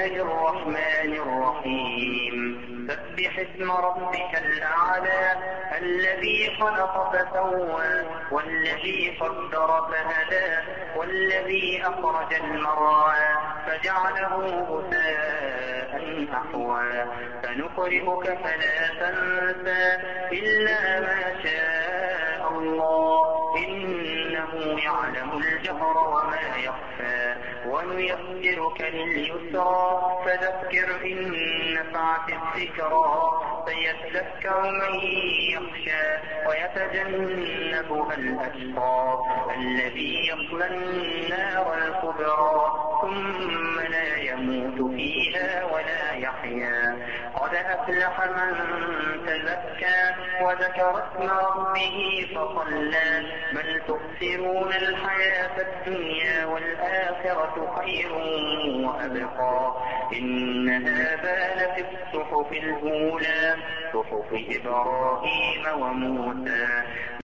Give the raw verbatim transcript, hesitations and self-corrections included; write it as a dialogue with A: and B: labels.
A: الله الرحمن الرحيم سبح اسم ربك الأعلى الذي خلق فسوى والذي قدر فهدى والذي أخرج المرعى فجعله غثاء أحوى سنقرئك فلا تنسى إلا ما شاء الله إنه يعلم الجهر وما يخفى ونيسرك لليسرى فذكر إن نفعت الذكرى سيذكر من يخشى ويتجنبها الأشقى الذي يصلى النار الكبرى ثم لا يموت فيها ولا يحيا قد أفلح من تزكى وذكر اسم ربه فصلى بل تؤثرون الحياة الدنيا والآخرة خير وأبقى إن هذا لفي الصحف الأولى صحف إبراهيم وموسى